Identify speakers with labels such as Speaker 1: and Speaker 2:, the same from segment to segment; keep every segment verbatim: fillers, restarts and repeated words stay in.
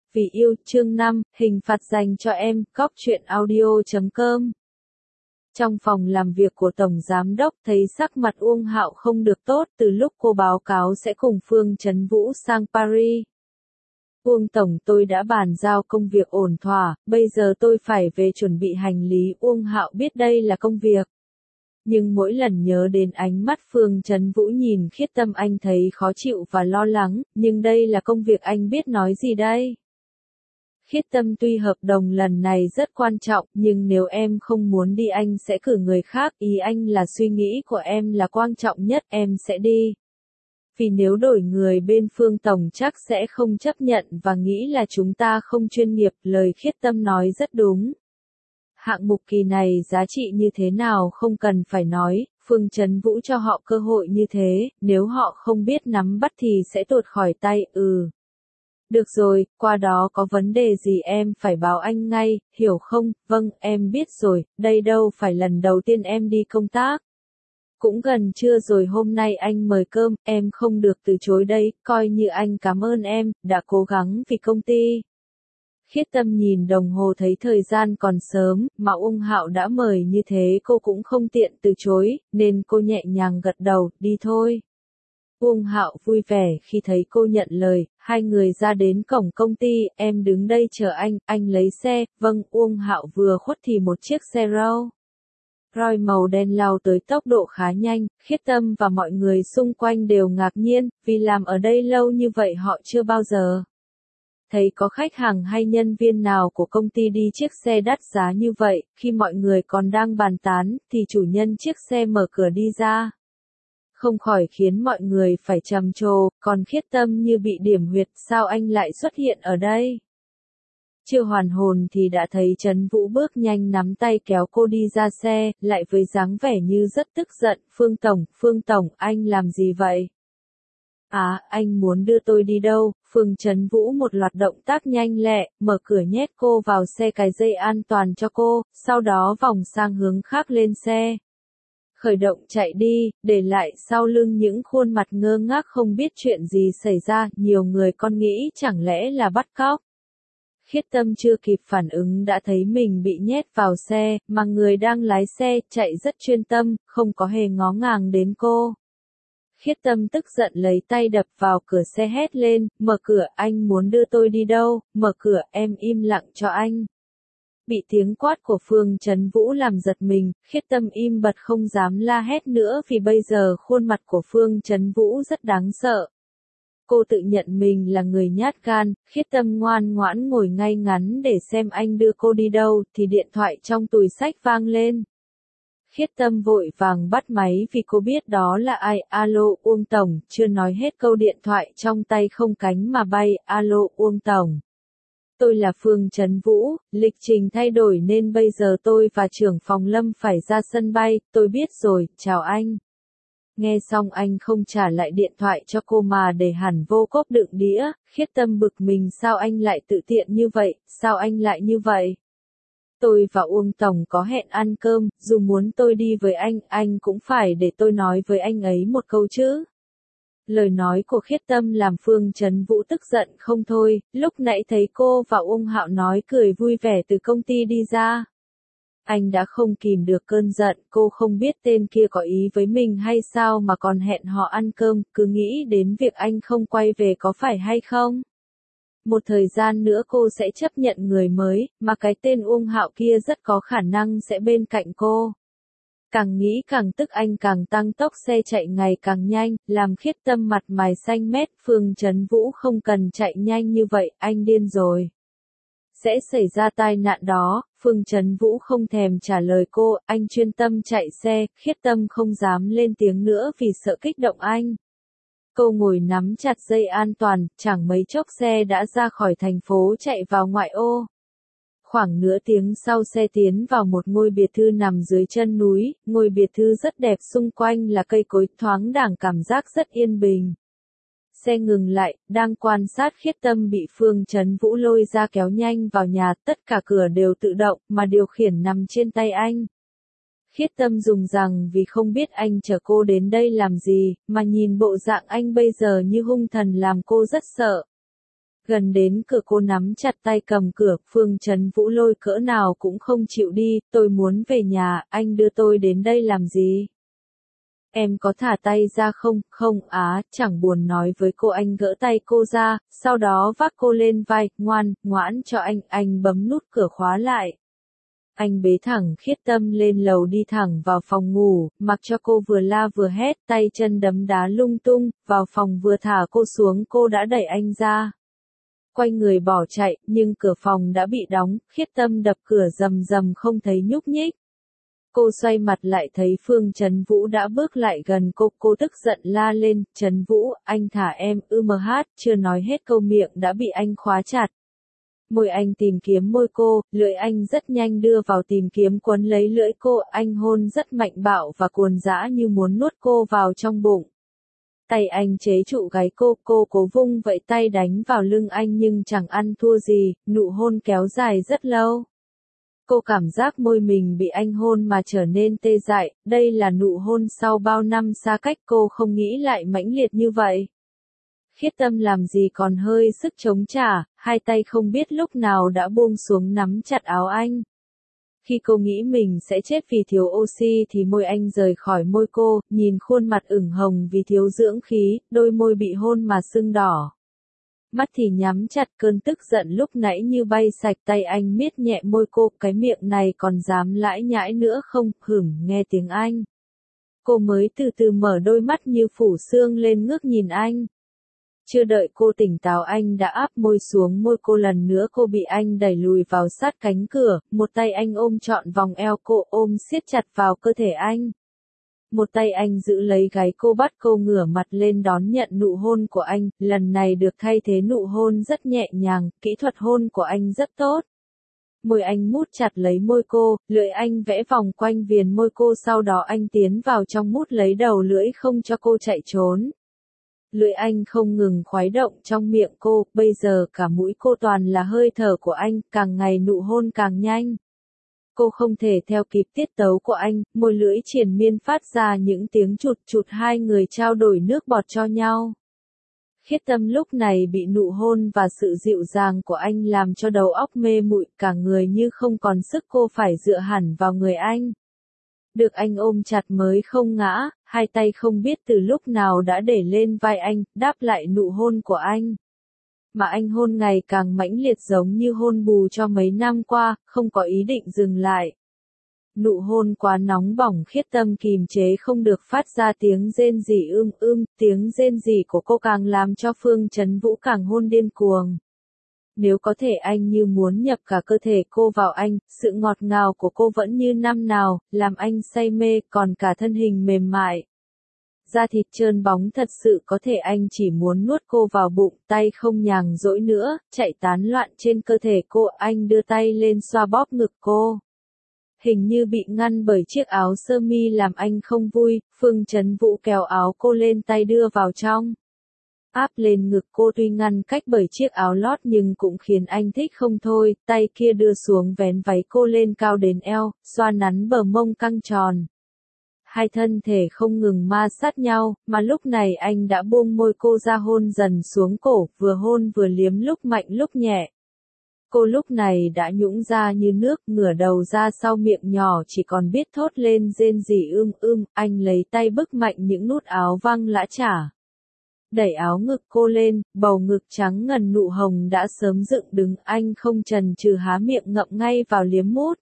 Speaker 1: Vì yêu, chương năm, hình phạt dành cho em, cóc truyện audio chấm com. Trong phòng làm việc của Tổng Giám Đốc thấy sắc mặt Uông Hạo không được tốt từ lúc cô báo cáo sẽ cùng Phương Trấn Vũ sang Paris. Uông Tổng, tôi đã bàn giao công việc ổn thỏa, bây giờ tôi phải về chuẩn bị hành lý. Uông Hạo biết đây là công việc. Nhưng mỗi lần nhớ đến ánh mắt Phương Trấn Vũ nhìn Khiết Tâm anh thấy khó chịu và lo lắng, nhưng đây là công việc anh biết nói gì đây? Khiết Tâm, tuy hợp đồng lần này rất quan trọng, nhưng nếu em không muốn đi anh sẽ cử người khác, ý anh là suy nghĩ của em là quan trọng nhất, em sẽ đi. Vì nếu đổi người bên Phương Tổng chắc sẽ không chấp nhận và nghĩ là chúng ta không chuyên nghiệp, lời Khiết Tâm nói rất đúng. Hạng mục kỳ này giá trị như thế nào không cần phải nói, Phương Trấn Vũ cho họ cơ hội như thế, nếu họ không biết nắm bắt thì sẽ tuột khỏi tay, ừ. Được rồi, qua đó có vấn đề gì em phải báo anh ngay, hiểu không? Vâng, em biết rồi, đây đâu phải lần đầu tiên em đi công tác. Cũng gần trưa rồi, hôm nay anh mời cơm, em không được từ chối đấy, coi như anh cảm ơn em, đã cố gắng vì công ty. Khiết Tâm nhìn đồng hồ thấy thời gian còn sớm, mà Uông Hạo đã mời như thế cô cũng không tiện từ chối, nên cô nhẹ nhàng gật đầu, đi thôi. Uông Hạo vui vẻ khi thấy cô nhận lời, hai người ra đến cổng công ty, em đứng đây chờ anh, anh lấy xe. Vâng. Uông Hạo vừa khuất thì một chiếc xe Rolls Royce màu đen lao tới tốc độ khá nhanh, Khiết Tâm và mọi người xung quanh đều ngạc nhiên, vì làm ở đây lâu như vậy họ chưa bao giờ thấy có khách hàng hay nhân viên nào của công ty đi chiếc xe đắt giá như vậy. Khi mọi người còn đang bàn tán, thì chủ nhân chiếc xe mở cửa đi ra. Không khỏi khiến mọi người phải trầm trồ, còn Khiết Tâm như bị điểm huyệt, sao anh lại xuất hiện ở đây? Chưa hoàn hồn thì đã thấy Trấn Vũ bước nhanh nắm tay kéo cô đi ra xe, lại với dáng vẻ như rất tức giận, Phương Tổng, Phương Tổng, anh làm gì vậy? À, anh muốn đưa tôi đi đâu? Phương Trấn Vũ một loạt động tác nhanh lẹ, mở cửa nhét cô vào xe, cài dây an toàn cho cô, sau đó vòng sang hướng khác lên xe. Khởi động chạy đi, để lại sau lưng những khuôn mặt ngơ ngác không biết chuyện gì xảy ra, nhiều người còn nghĩ chẳng lẽ là bắt cóc. Khiết Tâm chưa kịp phản ứng đã thấy mình bị nhét vào xe, mà người đang lái xe chạy rất chuyên tâm, không có hề ngó ngàng đến cô. Khiết Tâm tức giận lấy tay đập vào cửa xe hét lên, mở cửa, anh muốn đưa tôi đi đâu, mở cửa, em im lặng cho anh. Bị tiếng quát của Phương Trấn Vũ làm giật mình, Khiết Tâm im bặt không dám la hét nữa vì bây giờ khuôn mặt của Phương Trấn Vũ rất đáng sợ. Cô tự nhận mình là người nhát gan, Khiết Tâm ngoan ngoãn ngồi ngay ngắn để xem anh đưa cô đi đâu, thì điện thoại trong túi xách vang lên. Khiết Tâm vội vàng bắt máy vì cô biết đó là ai. Alo, Uông Tổng, chưa nói hết câu điện thoại trong tay không cánh mà bay. Alo, Uông Tổng. Tôi là Phương Trấn Vũ, lịch trình thay đổi nên bây giờ tôi và trưởng phòng Lâm phải ra sân bay, tôi biết rồi, chào anh. Nghe xong anh không trả lại điện thoại cho cô mà để hẳn vô cốp đựng đĩa, Khiết Tâm bực mình, sao anh lại tự tiện như vậy, sao anh lại như vậy? Tôi và Uông Tổng có hẹn ăn cơm, dù muốn tôi đi với anh, anh cũng phải để tôi nói với anh ấy một câu chứ. Lời nói của Khiết Tâm làm Phương Trấn Vũ tức giận không thôi, lúc nãy thấy cô và Uông Hạo nói cười vui vẻ từ công ty đi ra. Anh đã không kìm được cơn giận, cô không biết tên kia có ý với mình hay sao mà còn hẹn họ ăn cơm, cứ nghĩ đến việc anh không quay về có phải hay không. Một thời gian nữa cô sẽ chấp nhận người mới, mà cái tên Uông Hạo kia rất có khả năng sẽ bên cạnh cô. Càng nghĩ càng tức, anh càng tăng tốc xe chạy ngày càng nhanh, làm Khiết Tâm mặt mày xanh mét. Phương Trấn Vũ không cần chạy nhanh như vậy, anh điên rồi. Sẽ xảy ra tai nạn đó. Phương Trấn Vũ không thèm trả lời cô, anh chuyên tâm chạy xe, Khiết Tâm không dám lên tiếng nữa vì sợ kích động anh. Cô ngồi nắm chặt dây an toàn, chẳng mấy chốc xe đã ra khỏi thành phố chạy vào ngoại ô. Khoảng nửa tiếng sau xe tiến vào một ngôi biệt thự nằm dưới chân núi, ngôi biệt thự rất đẹp, xung quanh là cây cối thoáng đãng, cảm giác rất yên bình. Xe ngừng lại, đang quan sát Khiết Tâm bị Phương Trấn Vũ lôi ra kéo nhanh vào nhà, tất cả cửa đều tự động, mà điều khiển nằm trên tay anh. Khiết Tâm dùng rằng vì không biết anh chở cô đến đây làm gì, mà nhìn bộ dạng anh bây giờ như hung thần làm cô rất sợ. Gần đến cửa cô nắm chặt tay cầm cửa, Phương Chấn Vũ lôi cỡ nào cũng không chịu đi, tôi muốn về nhà, anh đưa tôi đến đây làm gì? Em có thả tay ra không? Không á, chẳng buồn nói với cô. Anh gỡ tay cô ra, sau đó vác cô lên vai, ngoan, ngoãn cho anh, anh bấm nút cửa khóa lại. Anh bế thẳng Khiết Tâm lên lầu đi thẳng vào phòng ngủ, mặc cho cô vừa la vừa hét, tay chân đấm đá lung tung, vào phòng vừa thả cô xuống cô đã đẩy anh ra. Quay người bỏ chạy, nhưng cửa phòng đã bị đóng, Khiết Tâm đập cửa rầm rầm không thấy nhúc nhích. Cô xoay mặt lại thấy Phương Chấn Vũ đã bước lại gần cô, cô tức giận la lên, Chấn Vũ, anh thả em, ư mờ hát, chưa nói hết câu miệng đã bị anh khóa chặt. Môi anh tìm kiếm môi cô, lưỡi anh rất nhanh đưa vào tìm kiếm quấn lấy lưỡi cô, anh hôn rất mạnh bạo và cuồng dã như muốn nuốt cô vào trong bụng. Tay anh chế trụ gáy cô, cô cố vung vậy tay đánh vào lưng anh nhưng chẳng ăn thua gì, nụ hôn kéo dài rất lâu. Cô cảm giác môi mình bị anh hôn mà trở nên tê dại, đây là nụ hôn sau bao năm xa cách cô không nghĩ lại mãnh liệt như vậy. Khiết Tâm làm gì còn hơi sức chống trả, hai tay không biết lúc nào đã buông xuống nắm chặt áo anh. Khi cô nghĩ mình sẽ chết vì thiếu oxy thì môi anh rời khỏi môi cô, nhìn khuôn mặt ửng hồng vì thiếu dưỡng khí, đôi môi bị hôn mà sưng đỏ. Mắt thì nhắm chặt, cơn tức giận lúc nãy như bay sạch, tay anh miết nhẹ môi cô, cái miệng này còn dám lãi nhãi nữa không? Hửng, nghe tiếng anh. Cô mới từ từ mở đôi mắt như phủ sương lên ngước nhìn anh. Chưa đợi cô tỉnh táo anh đã áp môi xuống môi cô lần nữa, cô bị anh đẩy lùi vào sát cánh cửa, một tay anh ôm trọn vòng eo cô, ôm siết chặt vào cơ thể anh. Một tay anh giữ lấy gáy cô, bắt cô ngửa mặt lên đón nhận nụ hôn của anh, lần này được thay thế nụ hôn rất nhẹ nhàng, kỹ thuật hôn của anh rất tốt. Môi anh mút chặt lấy môi cô, lưỡi anh vẽ vòng quanh viền môi cô, sau đó anh tiến vào trong mút lấy đầu lưỡi không cho cô chạy trốn. Lưỡi anh không ngừng khuấy động trong miệng cô, bây giờ cả mũi cô toàn là hơi thở của anh, càng ngày nụ hôn càng nhanh. Cô không thể theo kịp tiết tấu của anh, môi lưỡi triền miên phát ra những tiếng chụt chụt, hai người trao đổi nước bọt cho nhau. Khiết Tâm lúc này bị nụ hôn và sự dịu dàng của anh làm cho đầu óc mê muội, cả người như không còn sức, cô phải dựa hẳn vào người anh. Được anh ôm chặt mới không ngã, hai tay không biết từ lúc nào đã để lên vai anh, đáp lại nụ hôn của anh. Mà anh hôn ngày càng mãnh liệt giống như hôn bù cho mấy năm qua, không có ý định dừng lại. Nụ hôn quá nóng bỏng, Khiết Tâm kìm chế không được phát ra tiếng rên rỉ ưm ưm, tiếng rên rỉ của cô càng làm cho Phương Chấn Vũ càng hôn điên cuồng. Nếu có thể anh như muốn nhập cả cơ thể cô vào anh, sự ngọt ngào của cô vẫn như năm nào, làm anh say mê, còn cả thân hình mềm mại. Da thịt trơn bóng thật sự có thể anh chỉ muốn nuốt cô vào bụng, tay không nhàn rỗi nữa, chạy tán loạn trên cơ thể cô, anh đưa tay lên xoa bóp ngực cô. Hình như bị ngăn bởi chiếc áo sơ mi làm anh không vui, Phương Chấn Vũ kéo áo cô lên tay đưa vào trong. Áp lên ngực cô, tuy ngăn cách bởi chiếc áo lót nhưng cũng khiến anh thích không thôi, tay kia đưa xuống vén váy cô lên cao đến eo, xoa nắn bờ mông căng tròn. Hai thân thể không ngừng ma sát nhau, mà lúc này anh đã buông môi cô ra hôn dần xuống cổ, vừa hôn vừa liếm lúc mạnh lúc nhẹ. Cô lúc này đã nhũng ra như nước, ngửa đầu ra sau, miệng nhỏ chỉ còn biết thốt lên rên rỉ ưm ưm, anh lấy tay bức mạnh những nút áo văng lã chả. Đẩy áo ngực cô lên, bầu ngực trắng ngần nụ hồng đã sớm dựng đứng, anh không chần chừ há miệng ngậm ngay vào liếm mút.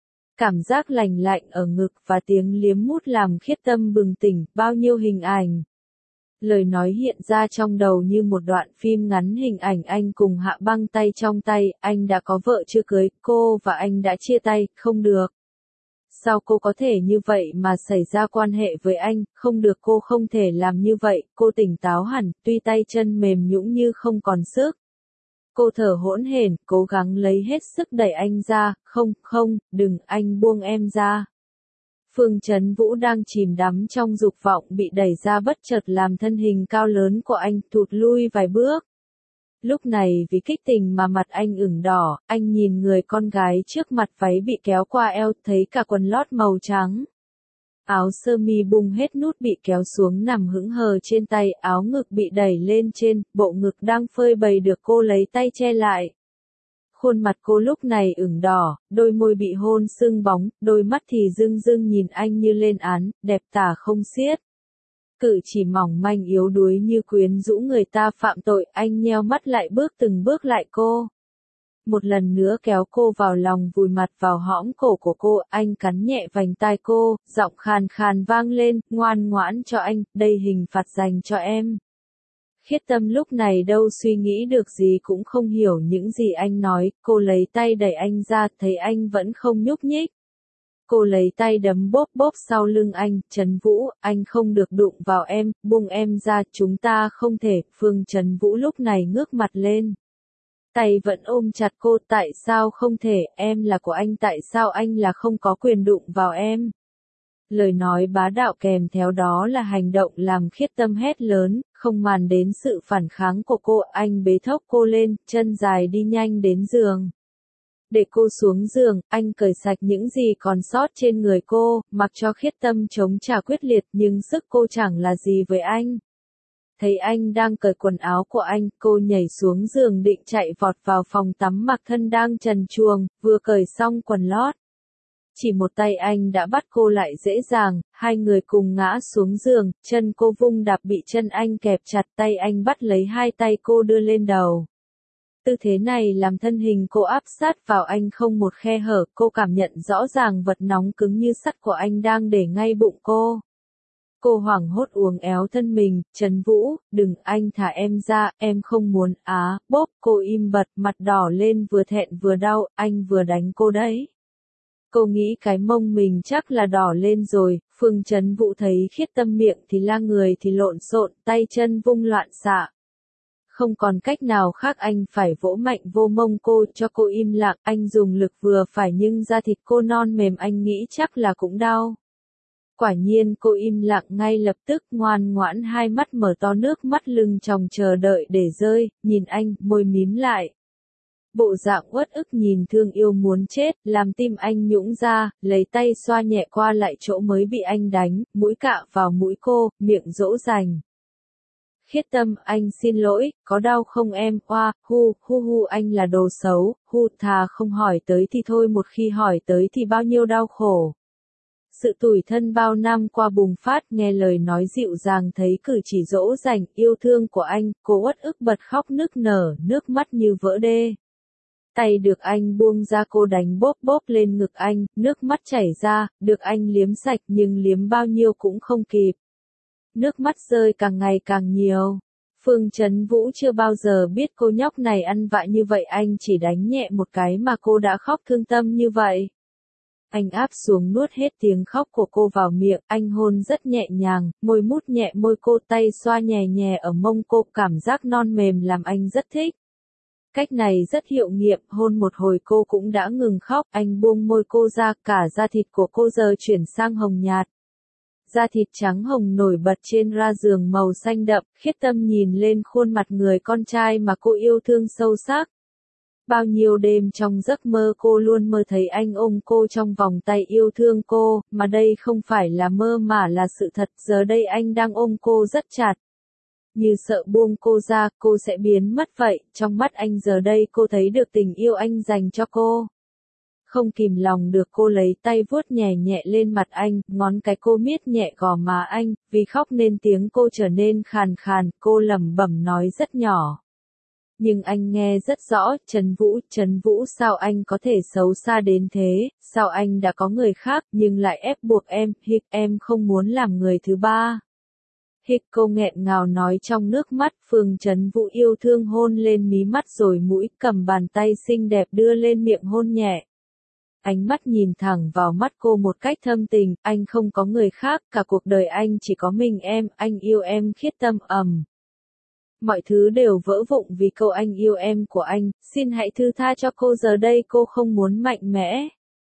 Speaker 1: Cảm giác lành lạnh ở ngực và tiếng liếm mút làm Khiết Tâm bừng tỉnh, bao nhiêu hình ảnh. Lời nói hiện ra trong đầu như một đoạn phim ngắn, hình ảnh anh cùng Hạ Băng tay trong tay, anh đã có vợ chưa cưới, cô và anh đã chia tay, không được. Sao cô có thể như vậy mà xảy ra quan hệ với anh, không được, cô không thể làm như vậy, cô tỉnh táo hẳn, tuy tay chân mềm nhũn như không còn sức. Cô thở hỗn hển, cố gắng lấy hết sức đẩy anh ra, không, không, đừng, anh buông em ra. Phương Chấn Vũ đang chìm đắm trong dục vọng bị đẩy ra bất chợt làm thân hình cao lớn của anh thụt lui vài bước. Lúc này vì kích tình mà mặt anh ửng đỏ, anh nhìn người con gái trước mặt, váy bị kéo qua eo, thấy cả quần lót màu trắng. áo sơ mi bung hết nút bị kéo xuống nằm hững hờ trên tay, áo ngực bị đẩy lên trên, bộ ngực đang phơi bày được cô lấy tay che lại. Khuôn mặt cô lúc này ửng đỏ, đôi môi bị hôn sưng bóng, đôi mắt thì rưng rưng nhìn anh như lên án, đẹp tả không xiết. Cử chỉ mỏng manh yếu đuối như quyến rũ người ta phạm tội, anh nheo mắt lại bước từng bước lại cô. Một lần nữa kéo cô vào lòng vùi mặt vào hõm cổ của cô, anh cắn nhẹ vành tai cô, giọng khàn khàn vang lên, ngoan ngoãn cho anh, đây hình phạt dành cho em. Khiết Tâm lúc này đâu suy nghĩ được gì cũng không hiểu những gì anh nói, cô lấy tay đẩy anh ra, thấy anh vẫn không nhúc nhích. Cô lấy tay đấm bóp bóp sau lưng anh, Trấn Vũ, anh không được đụng vào em, buông em ra, chúng ta không thể, Phương Trấn Vũ lúc này ngước mặt lên. Tay vẫn ôm chặt cô, tại sao không thể, em là của anh, tại sao anh là không có quyền đụng vào em. Lời nói bá đạo kèm theo đó là hành động làm Khiết Tâm hét lớn, không màng đến sự phản kháng của cô, anh bế thốc cô lên, chân dài đi nhanh đến giường. Để cô xuống giường, anh cởi sạch những gì còn sót trên người cô, mặc cho Khiết Tâm chống trả quyết liệt nhưng sức cô chẳng là gì với anh. Thấy anh đang cởi quần áo của anh, cô nhảy xuống giường định chạy vọt vào phòng tắm mặc thân đang trần truồng, vừa cởi xong quần lót. Chỉ một tay anh đã bắt cô lại dễ dàng, hai người cùng ngã xuống giường, chân cô vung đạp bị chân anh kẹp chặt, tay anh bắt lấy hai tay cô đưa lên đầu. Tư thế này làm thân hình cô áp sát vào anh không một khe hở, cô cảm nhận rõ ràng vật nóng cứng như sắt của anh đang để ngay bụng cô. Cô hoảng hốt uốn éo thân mình, Trấn Vũ, đừng, anh thả em ra, em không muốn, á, bốp, cô im bặt, mặt đỏ lên vừa thẹn vừa đau, anh vừa đánh cô đấy. Cô nghĩ cái mông mình chắc là đỏ lên rồi, Phương Trấn Vũ thấy Khiết Tâm miệng thì la người thì lộn xộn, tay chân vung loạn xạ. Không còn cách nào khác anh phải vỗ mạnh vô mông cô cho cô im lặng, anh dùng lực vừa phải nhưng da thịt cô non mềm anh nghĩ chắc là cũng đau. Quả nhiên cô im lặng ngay lập tức, ngoan ngoãn hai mắt mở to, nước mắt lưng tròng chờ đợi để rơi, nhìn anh, môi mím lại. Bộ dạng uất ức nhìn thương yêu muốn chết, làm tim anh nhũn ra, lấy tay xoa nhẹ qua lại chỗ mới bị anh đánh, mũi cạ vào mũi cô, miệng dỗ dành. Khiết Tâm, anh xin lỗi, có đau không em, oa, hu, hu hu anh là đồ xấu, hu, thà không hỏi tới thì thôi, một khi hỏi tới thì bao nhiêu đau khổ. Sự tủi thân bao năm qua bùng phát, nghe lời nói dịu dàng, thấy cử chỉ dỗ dành, yêu thương của anh, cô uất ức bật khóc nức nở, nước mắt như vỡ đê. Tay được anh buông ra, cô đánh bóp bóp lên ngực anh, nước mắt chảy ra, được anh liếm sạch nhưng liếm bao nhiêu cũng không kịp. Nước mắt rơi càng ngày càng nhiều. Phương Trấn Vũ chưa bao giờ biết cô nhóc này ăn vạ như vậy, anh chỉ đánh nhẹ một cái mà cô đã khóc thương tâm như vậy. Anh áp xuống nuốt hết tiếng khóc của cô vào miệng, anh hôn rất nhẹ nhàng, môi mút nhẹ môi cô, tay xoa nhẹ nhẹ ở mông cô, cảm giác non mềm làm anh rất thích. Cách này rất hiệu nghiệm, hôn một hồi cô cũng đã ngừng khóc, anh buông môi cô ra, cả da thịt của cô giờ chuyển sang hồng nhạt. Da thịt trắng hồng nổi bật trên ra giường màu xanh đậm, Khiết Tâm nhìn lên khuôn mặt người con trai mà cô yêu thương sâu sắc. Bao nhiêu đêm trong giấc mơ cô luôn mơ thấy anh ôm cô trong vòng tay yêu thương cô, mà đây không phải là mơ mà là sự thật, giờ đây anh đang ôm cô rất chặt. Như sợ buông cô ra, cô sẽ biến mất vậy, trong mắt anh giờ đây cô thấy được tình yêu anh dành cho cô. Không kìm lòng được cô lấy tay vuốt nhẹ nhẹ lên mặt anh, ngón cái cô miết nhẹ gò má anh, vì khóc nên tiếng cô trở nên khàn khàn, cô lẩm bẩm nói rất nhỏ. Nhưng anh nghe rất rõ, Trấn Vũ, Trấn Vũ sao anh có thể xấu xa đến thế, sao anh đã có người khác nhưng lại ép buộc em, hịch em không muốn làm người thứ ba. Hịch cô nghẹn ngào nói trong nước mắt, Phương Trấn Vũ yêu thương hôn lên mí mắt rồi mũi, cầm bàn tay xinh đẹp đưa lên miệng hôn nhẹ. Ánh mắt nhìn thẳng vào mắt cô một cách thâm tình, anh không có người khác, cả cuộc đời anh chỉ có mình em, anh yêu em. Khiết Tâm ầm. Mọi thứ đều vỡ vụn vì câu anh yêu em của anh, xin hãy thứ tha cho cô, giờ đây cô không muốn mạnh mẽ.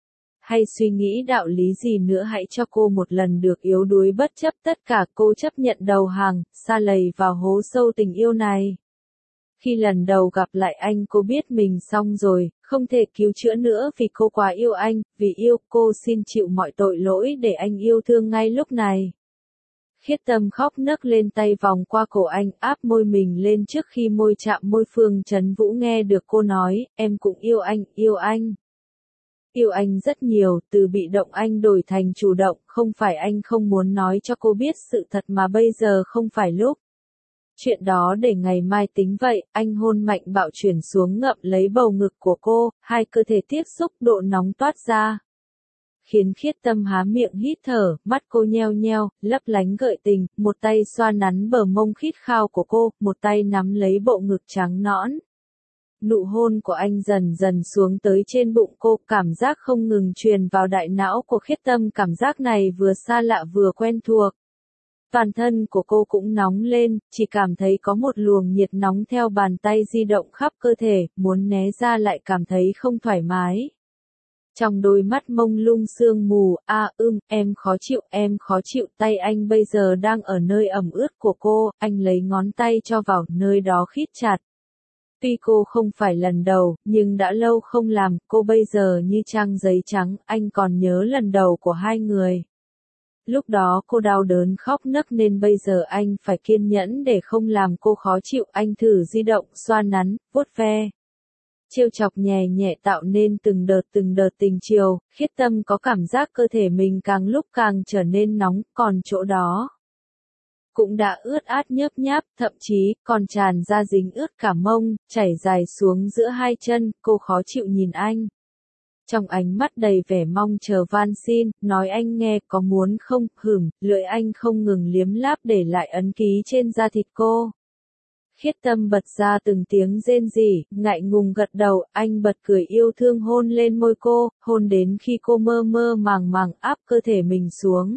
Speaker 1: Hay suy nghĩ đạo lý gì nữa, hãy cho cô một lần được yếu đuối bất chấp tất cả, cô chấp nhận đầu hàng, sa lầy vào hố sâu tình yêu này. Khi lần đầu gặp lại anh cô biết mình xong rồi, không thể cứu chữa nữa vì cô quá yêu anh, vì yêu cô xin chịu mọi tội lỗi để anh yêu thương ngay lúc này. Khiết Tâm khóc nấc lên tay vòng qua cổ anh, áp môi mình lên trước khi môi chạm môi Phương Trấn Vũ nghe được cô nói, em cũng yêu anh, yêu anh. Yêu anh rất nhiều, từ bị động anh đổi thành chủ động, không phải anh không muốn nói cho cô biết sự thật mà bây giờ không phải lúc. Chuyện đó để ngày mai tính vậy, anh hôn mạnh bạo chuyển xuống ngậm lấy bầu ngực của cô, hai cơ thể tiếp xúc độ nóng toát ra. Khiến Khiết Tâm há miệng hít thở, mắt cô nheo nheo, lấp lánh gợi tình, một tay xoa nắn bờ mông khít khao của cô, một tay nắm lấy bộ ngực trắng nõn. Nụ hôn của anh dần dần xuống tới trên bụng cô, cảm giác không ngừng truyền vào đại não của Khiết Tâm, cảm giác này vừa xa lạ vừa quen thuộc. Toàn thân của cô cũng nóng lên, chỉ cảm thấy có một luồng nhiệt nóng theo bàn tay di động khắp cơ thể, muốn né ra lại cảm thấy không thoải mái. Trong đôi mắt mông lung sương mù, a à, ưm, em khó chịu, em khó chịu, tay anh bây giờ đang ở nơi ẩm ướt của cô, anh lấy ngón tay cho vào nơi đó khít chặt. Tuy cô không phải lần đầu, nhưng đã lâu không làm, cô bây giờ như trang giấy trắng, anh còn nhớ lần đầu của hai người. Lúc đó cô đau đớn khóc nấc nên bây giờ anh phải kiên nhẫn để không làm cô khó chịu, anh thử di động, xoa nắn, vuốt ve. Trêu chọc nhẹ nhẹ tạo nên từng đợt từng đợt tình chiều, Khiết Tâm có cảm giác cơ thể mình càng lúc càng trở nên nóng, còn chỗ đó cũng đã ướt át nhớp nháp, thậm chí còn tràn ra dính ướt cả mông, chảy dài xuống giữa hai chân, cô khó chịu nhìn anh. Trong ánh mắt đầy vẻ mong chờ van xin, nói anh nghe có muốn không, hửm, lưỡi anh không ngừng liếm láp để lại ấn ký trên da thịt cô. Khiết Tâm bật ra từng tiếng rên rỉ, ngại ngùng gật đầu, anh bật cười yêu thương hôn lên môi cô, hôn đến khi cô mơ mơ màng màng áp cơ thể mình xuống.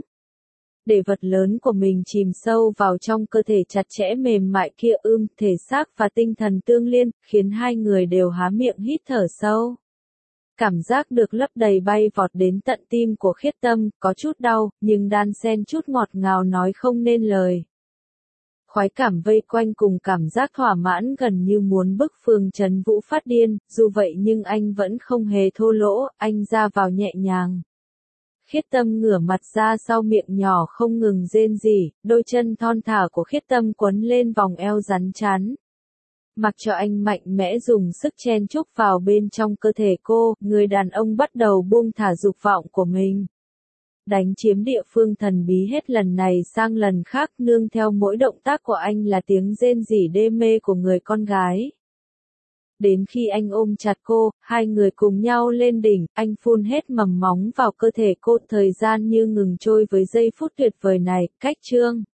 Speaker 1: Để vật lớn của mình chìm sâu vào trong cơ thể chặt chẽ mềm mại kia ưm, thể xác và tinh thần tương liên, khiến hai người đều há miệng hít thở sâu. Cảm giác được lấp đầy bay vọt đến tận tim của Khiết Tâm, có chút đau, nhưng đan xen chút ngọt ngào nói không nên lời. Khoái cảm vây quanh cùng cảm giác thỏa mãn gần như muốn bức Phương Trấn Vũ phát điên, dù vậy nhưng anh vẫn không hề thô lỗ, anh ra vào nhẹ nhàng. Khiết Tâm ngửa mặt ra sau miệng nhỏ không ngừng rên rỉ, đôi chân thon thả của Khiết Tâm quấn lên vòng eo rắn chắn. Mặc cho anh mạnh mẽ dùng sức chen chúc vào bên trong cơ thể cô, người đàn ông bắt đầu buông thả dục vọng của mình. Đánh chiếm địa phương thần bí hết lần này sang lần khác, nương theo mỗi động tác của anh là tiếng rên rỉ đê mê của người con gái. Đến khi anh ôm chặt cô, hai người cùng nhau lên đỉnh, anh phun hết mầm móng vào cơ thể cô, thời gian như ngừng trôi với giây phút tuyệt vời này, cách chương.